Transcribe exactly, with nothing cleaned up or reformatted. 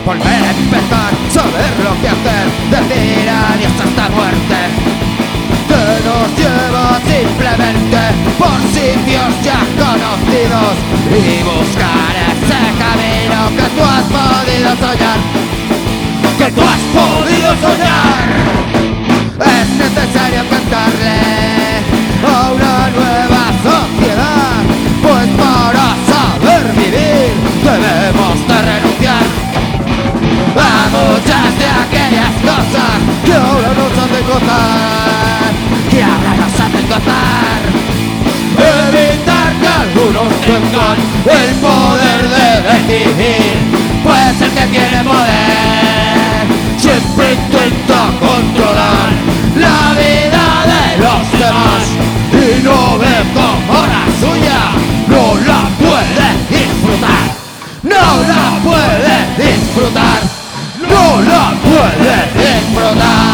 volver a empezar, saber lo que hacer, decir adiós hasta muerte, que nos lleva simplemente por sitios ya conocidos y buscar ese camino que tú has podido soñar, que tú has podido soñar. Es necesario cantarle a una nueva sociedad, pues para saber vivir debemos de renunciar a muchas de aquellas cosas que ahora nos hacen gozar, que ahora nos hacen gozar. Evitar que algunos tengan el poder de decidir, pues el que tiene poder siempre intenta controlar la vida de los demás y no ve como la suya no la puede disfrutar, no la puede disfrutar, no la puede disfrutar.